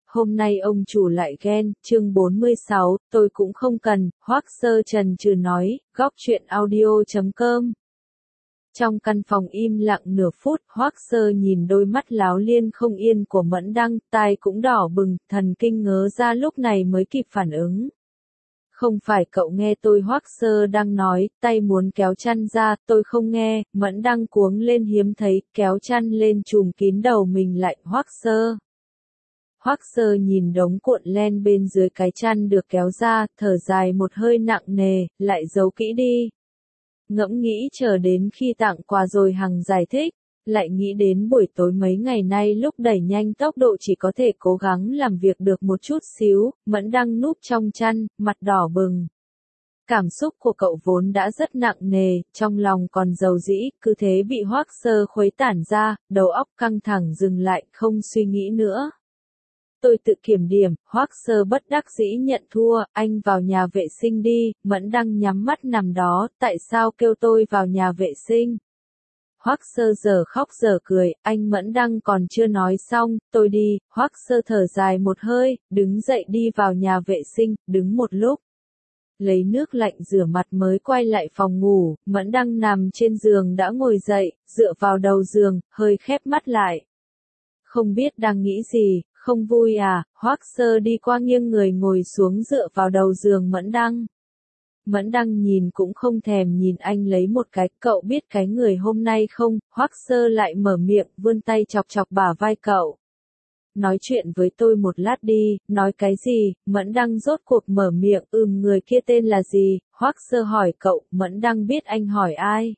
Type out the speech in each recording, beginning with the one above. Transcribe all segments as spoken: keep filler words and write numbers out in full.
hôm nay ông chủ lại ghen, chương bốn mươi sáu, tôi cũng không cần, Hoắc Sơ trần trừ nói, góc truyện audio chấm com. Trong căn phòng im lặng nửa phút, Hoắc Sơ nhìn đôi mắt láo liên không yên của Mẫn Đăng, tai cũng đỏ bừng, thần kinh ngớ ra lúc này mới kịp phản ứng. Không phải cậu nghe tôi, Hoắc Sơ đang nói, tay muốn kéo chăn ra, tôi không nghe, Mẫn Đăng cuống lên hiếm thấy, kéo chăn lên trùm kín đầu mình lại, Hoắc Sơ. Hoắc Sơ nhìn đống cuộn len bên dưới cái chăn được kéo ra, thở dài một hơi nặng nề, lại giấu kỹ đi. Ngẫm nghĩ chờ đến khi tặng quà rồi Hằng giải thích, lại nghĩ đến buổi tối mấy ngày nay lúc đẩy nhanh tốc độ chỉ có thể cố gắng làm việc được một chút xíu, Mẫn Đăng núp trong chăn, mặt đỏ bừng. Cảm xúc của cậu vốn đã rất nặng nề, trong lòng còn dầu dĩ, cứ thế bị Hoắc Sơ khuấy tản ra, đầu óc căng thẳng dừng lại, không suy nghĩ nữa. Tôi tự kiểm điểm, Hoắc Sơ bất đắc dĩ nhận thua, anh vào nhà vệ sinh đi, Mẫn Đăng nhắm mắt nằm đó, tại sao kêu tôi vào nhà vệ sinh? Hoắc Sơ giờ khóc giờ cười, anh Mẫn Đăng còn chưa nói xong, tôi đi, Hoắc Sơ thở dài một hơi, đứng dậy đi vào nhà vệ sinh, đứng một lúc. Lấy nước lạnh rửa mặt mới quay lại phòng ngủ, Mẫn Đăng nằm trên giường đã ngồi dậy, dựa vào đầu giường, hơi khép mắt lại. Không biết đang nghĩ gì, không vui à, Hoắc Sơ đi qua nghiêng người ngồi xuống dựa vào đầu giường Mẫn Đăng. Mẫn Đăng nhìn cũng không thèm nhìn anh lấy một cái, cậu biết cái người hôm nay không, Hoắc Sơ lại mở miệng, vươn tay chọc chọc bả vai cậu. Nói chuyện với tôi một lát đi, nói cái gì, Mẫn Đăng rốt cuộc mở miệng, ừm người kia tên là gì, Hoắc Sơ hỏi cậu, Mẫn Đăng biết anh hỏi ai.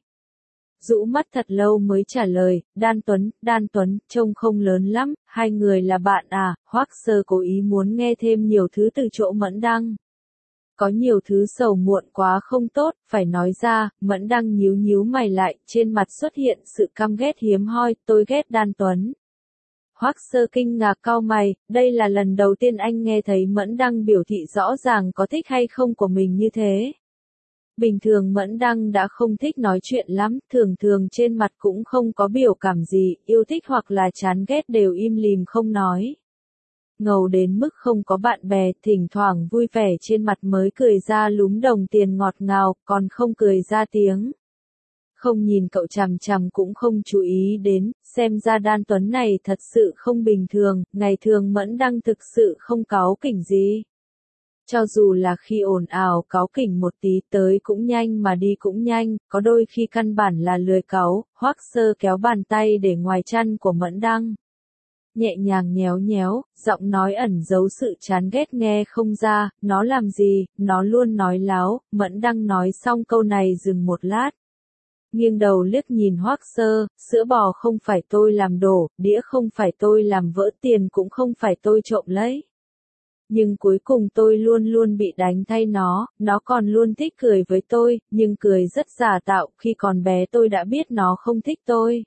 Rũ mắt thật lâu mới trả lời, Đan Tuấn, Đan Tuấn, trông không lớn lắm, hai người là bạn à, Hoắc Sơ cố ý muốn nghe thêm nhiều thứ từ chỗ Mẫn Đăng. Có nhiều thứ sầu muộn quá không tốt, phải nói ra, Mẫn Đăng nhíu nhíu mày lại, trên mặt xuất hiện sự căm ghét hiếm hoi, tôi ghét Đan Tuấn. Hoắc Sơ kinh ngạc cau mày, đây là lần đầu tiên anh nghe thấy Mẫn Đăng biểu thị rõ ràng có thích hay không của mình như thế. Bình thường Mẫn Đăng đã không thích nói chuyện lắm, thường thường trên mặt cũng không có biểu cảm gì, yêu thích hoặc là chán ghét đều im lìm không nói. Ngầu đến mức không có bạn bè, thỉnh thoảng vui vẻ trên mặt mới cười ra lúm đồng tiền ngọt ngào, còn không cười ra tiếng. Không nhìn cậu chằm chằm cũng không chú ý đến, xem ra Đan Tuấn này thật sự không bình thường, ngày thường Mẫn Đăng thực sự không cáu kỉnh gì. Cho dù là khi ồn ào cáu kỉnh một tí tới cũng nhanh mà đi cũng nhanh, có đôi khi căn bản là lười cáu, Hoắc Sơ kéo bàn tay để ngoài chăn của Mẫn Đăng. Nhẹ nhàng nhéo nhéo, giọng nói ẩn giấu sự chán ghét nghe không ra, nó làm gì, nó luôn nói láo, Mẫn Đăng nói xong câu này dừng một lát. Nghiêng đầu liếc nhìn Hoắc Sơ, sữa bò không phải tôi làm đổ, đĩa không phải tôi làm vỡ, tiền cũng không phải tôi trộm lấy. Nhưng cuối cùng tôi luôn luôn bị đánh thay nó, nó còn luôn thích cười với tôi, nhưng cười rất giả tạo, khi còn bé tôi đã biết nó không thích tôi.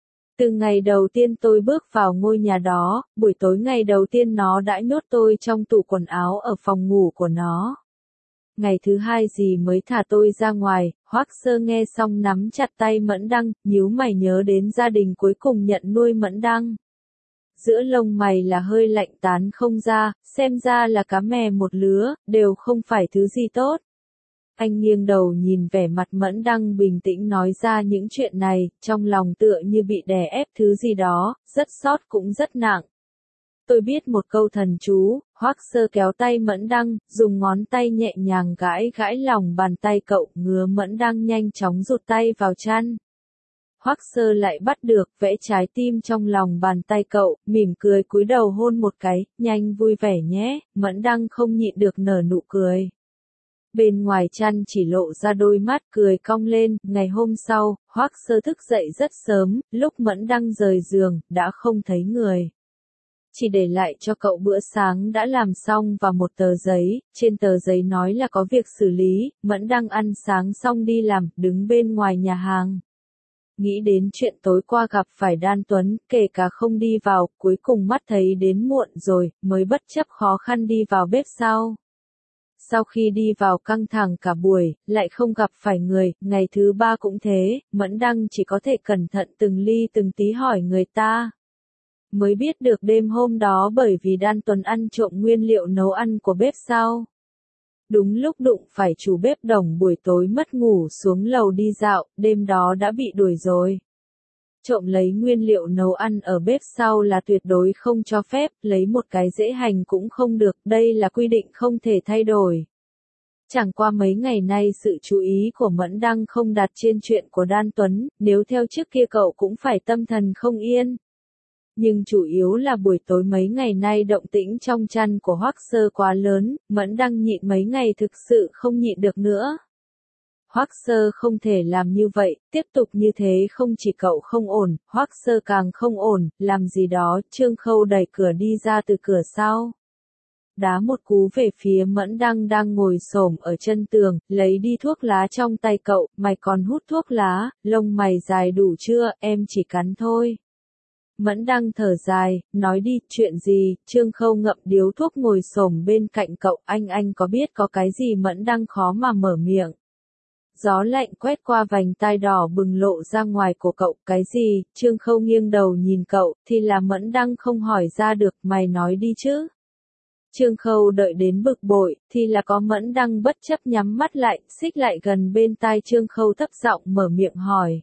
Từ ngày đầu tiên tôi bước vào ngôi nhà đó, buổi tối ngày đầu tiên nó đã nhốt tôi trong tủ quần áo ở phòng ngủ của nó. Ngày thứ hai gì mới thả tôi ra ngoài, Hoắc Sơ nghe xong nắm chặt tay Mẫn Đăng, nhíu mày nhớ đến gia đình cuối cùng nhận nuôi Mẫn Đăng. Giữa lông mày là hơi lạnh tán không ra, xem ra là cá mè một lứa, đều không phải thứ gì tốt. Anh nghiêng đầu nhìn vẻ mặt Mẫn Đăng bình tĩnh nói ra những chuyện này, trong lòng tựa như bị đè ép thứ gì đó, rất xót cũng rất nặng. Tôi biết một câu thần chú, Hoắc Sơ kéo tay Mẫn Đăng, dùng ngón tay nhẹ nhàng gãi gãi lòng bàn tay cậu, ngứa Mẫn Đăng nhanh chóng rụt tay vào chăn. Hoắc Sơ lại bắt được, vẽ trái tim trong lòng bàn tay cậu, mỉm cười cúi đầu hôn một cái, nhanh vui vẻ nhé, Mẫn Đăng không nhịn được nở nụ cười. Bên ngoài chăn chỉ lộ ra đôi mắt cười cong lên, ngày hôm sau, Hoắc Sơ thức dậy rất sớm, lúc Mẫn Đăng rời giường, đã không thấy người. Chỉ để lại cho cậu bữa sáng đã làm xong và một tờ giấy, trên tờ giấy nói là có việc xử lý, Mẫn Đăng ăn sáng xong đi làm, đứng bên ngoài nhà hàng. Nghĩ đến chuyện tối qua gặp phải Đan Tuấn, kể cả không đi vào, cuối cùng mắt thấy đến muộn rồi, mới bất chấp khó khăn đi vào bếp sau. Sau khi đi vào căng thẳng cả buổi, lại không gặp phải người, ngày thứ ba cũng thế, Mẫn Đăng chỉ có thể cẩn thận từng ly từng tí hỏi người ta. Mới biết được đêm hôm đó bởi vì Đan Tuấn ăn trộm nguyên liệu nấu ăn của bếp sau. Đúng lúc đụng phải chủ bếp Đồng buổi tối mất ngủ xuống lầu đi dạo, đêm đó đã bị đuổi rồi. Trộm lấy nguyên liệu nấu ăn ở bếp sau là tuyệt đối không cho phép, lấy một cái dễ hành cũng không được, đây là quy định không thể thay đổi. Chẳng qua mấy ngày nay sự chú ý của Mẫn Đăng không đặt trên chuyện của Đan Tuấn, nếu theo trước kia cậu cũng phải tâm thần không yên. Nhưng chủ yếu là buổi tối mấy ngày nay động tĩnh trong chăn của Hoắc Sơ quá lớn, Mẫn Đăng nhịn mấy ngày thực sự không nhịn được nữa. Hoắc Sơ không thể làm như vậy, tiếp tục như thế không chỉ cậu không ổn, Hoắc Sơ càng không ổn, làm gì đó, Trương Khâu đẩy cửa đi ra từ cửa sau. Đá một cú về phía Mẫn Đăng đang ngồi xổm ở chân tường, lấy đi thuốc lá trong tay cậu, mày còn hút thuốc lá, lông mày dài đủ chưa, em chỉ cắn thôi. Mẫn Đăng thở dài, nói đi, chuyện gì, Trương Khâu ngậm điếu thuốc ngồi xổm bên cạnh cậu, anh anh có biết có cái gì Mẫn Đăng khó mà mở miệng. Gió lạnh quét qua vành tai đỏ bừng lộ ra ngoài của cậu, cái gì, Trương Khâu nghiêng đầu nhìn cậu, thì là Mẫn Đăng không hỏi ra được, mày nói đi chứ. Trương Khâu đợi đến bực bội, thì là có Mẫn Đăng bất chấp nhắm mắt lại, xích lại gần bên tai Trương Khâu thấp giọng mở miệng hỏi.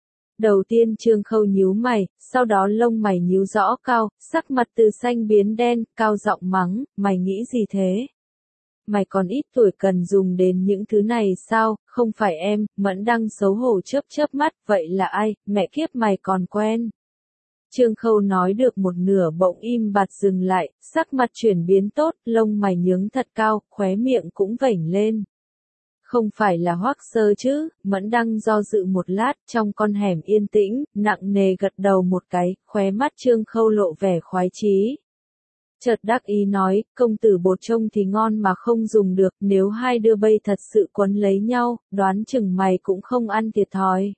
Đầu tiên Trương Khâu nhíu mày, sau đó lông mày nhíu rõ cao, sắc mặt từ xanh biến đen, cao giọng mắng, mày nghĩ gì thế? Mày còn ít tuổi cần dùng đến những thứ này sao, không phải em, Mẫn Đăng xấu hổ chớp chớp mắt, vậy là ai, mẹ kiếp mày còn quen. Trương Khâu nói được một nửa bỗng im bặt dừng lại, sắc mặt chuyển biến tốt, lông mày nhướng thật cao, khóe miệng cũng vểnh lên. Không phải là Hoắc Sơ chứ, Mẫn Đăng do dự một lát, trong con hẻm yên tĩnh, nặng nề gật đầu một cái, khóe mắt Trương Khâu lộ vẻ khoái chí. Chợt đắc ý nói, công tử bột trông thì ngon mà không dùng được, nếu hai đứa bây thật sự quấn lấy nhau, đoán chừng mày cũng không ăn thiệt thòi.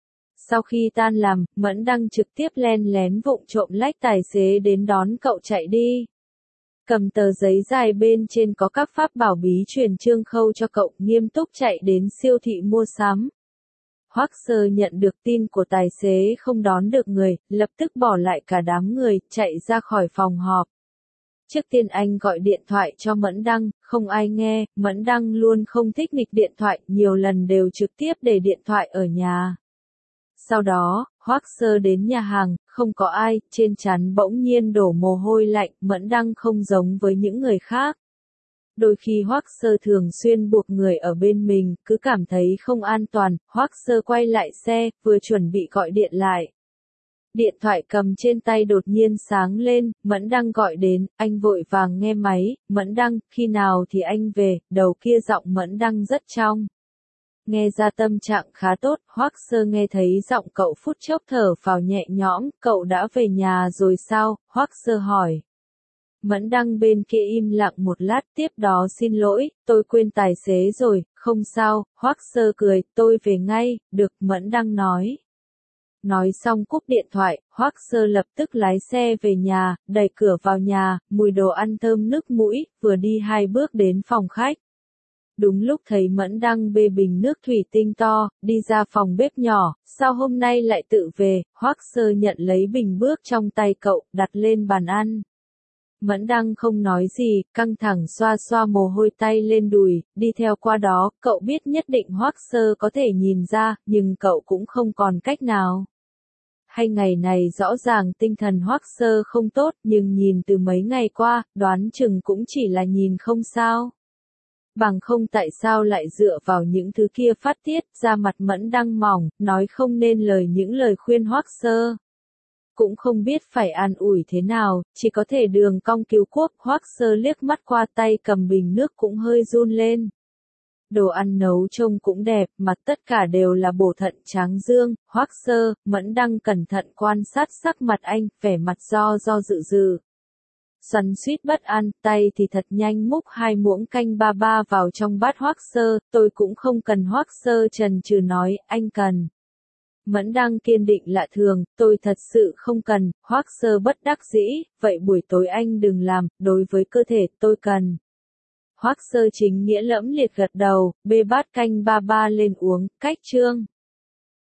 Sau khi tan làm, Mẫn Đăng trực tiếp len lén vụng trộm lách tài xế đến đón cậu chạy đi. Cầm tờ giấy dài bên trên có các pháp bảo bí truyền Trương Khâu cho cậu, nghiêm túc chạy đến siêu thị mua sắm. Hoắc Sơ nhận được tin của tài xế không đón được người, lập tức bỏ lại cả đám người, chạy ra khỏi phòng họp. Trước tiên anh gọi điện thoại cho Mẫn Đăng, không ai nghe, Mẫn Đăng luôn không thích nghịch điện thoại, nhiều lần đều trực tiếp để điện thoại ở nhà. Sau đó, Hoắc Sơ đến nhà hàng, không có ai, trên trán bỗng nhiên đổ mồ hôi lạnh, Mẫn Đăng không giống với những người khác. Đôi khi Hoắc Sơ thường xuyên buộc người ở bên mình, cứ cảm thấy không an toàn, Hoắc Sơ quay lại xe, vừa chuẩn bị gọi điện lại. Điện thoại cầm trên tay đột nhiên sáng lên, Mẫn Đăng gọi đến, anh vội vàng nghe máy, Mẫn Đăng, khi nào thì anh về, đầu kia giọng Mẫn Đăng rất trong. Nghe ra tâm trạng khá tốt, Hoắc Sơ nghe thấy giọng cậu phút chốc thở phào nhẹ nhõm, cậu đã về nhà rồi sao, Hoắc Sơ hỏi. Mẫn Đăng bên kia im lặng một lát, tiếp đó xin lỗi, tôi quên tài xế rồi, không sao, Hoắc Sơ cười, tôi về ngay, được, Mẫn Đăng nói. Nói xong cúp điện thoại, Hoắc Sơ lập tức lái xe về nhà, đẩy cửa vào nhà, mùi đồ ăn thơm nức mũi, vừa đi hai bước đến phòng khách. Đúng lúc thấy Mẫn Đăng bê bình nước thủy tinh to, đi ra phòng bếp nhỏ, sao hôm nay lại tự về, Hoắc Sơ nhận lấy bình bước trong tay cậu, đặt lên bàn ăn. Mẫn Đăng không nói gì, căng thẳng xoa xoa mồ hôi tay lên đùi, đi theo qua đó, cậu biết nhất định Hoắc Sơ có thể nhìn ra, nhưng cậu cũng không còn cách nào. Hay ngày này rõ ràng tinh thần Hoắc Sơ không tốt, nhưng nhìn từ mấy ngày qua, đoán chừng cũng chỉ là nhìn không sao. Bằng không tại sao lại dựa vào những thứ kia phát tiết, ra mặt Mẫn Đăng mỏng, nói không nên lời những lời khuyên Hoắc Sơ. Cũng không biết phải an ủi thế nào, chỉ có thể đường cong cứu quốc, Hoắc Sơ liếc mắt qua tay cầm bình nước cũng hơi run lên. Đồ ăn nấu trông cũng đẹp, mặt tất cả đều là bổ thận tráng dương, Hoắc Sơ, Mẫn Đăng cẩn thận quan sát sắc mặt anh, vẻ mặt do do dự dự. Xoắn suýt bất an, tay thì thật nhanh múc hai muỗng canh ba ba vào trong bát Hoắc Sơ, tôi cũng không cần, Hoắc Sơ chần chừ nói, anh cần. Mẫn Đăng kiên định lạ thường, tôi thật sự không cần, Hoắc Sơ bất đắc dĩ, vậy buổi tối anh đừng làm, đối với cơ thể tôi cần. Hoắc Sơ chính nghĩa lẫm liệt gật đầu, bê bát canh ba ba lên uống, cách chương.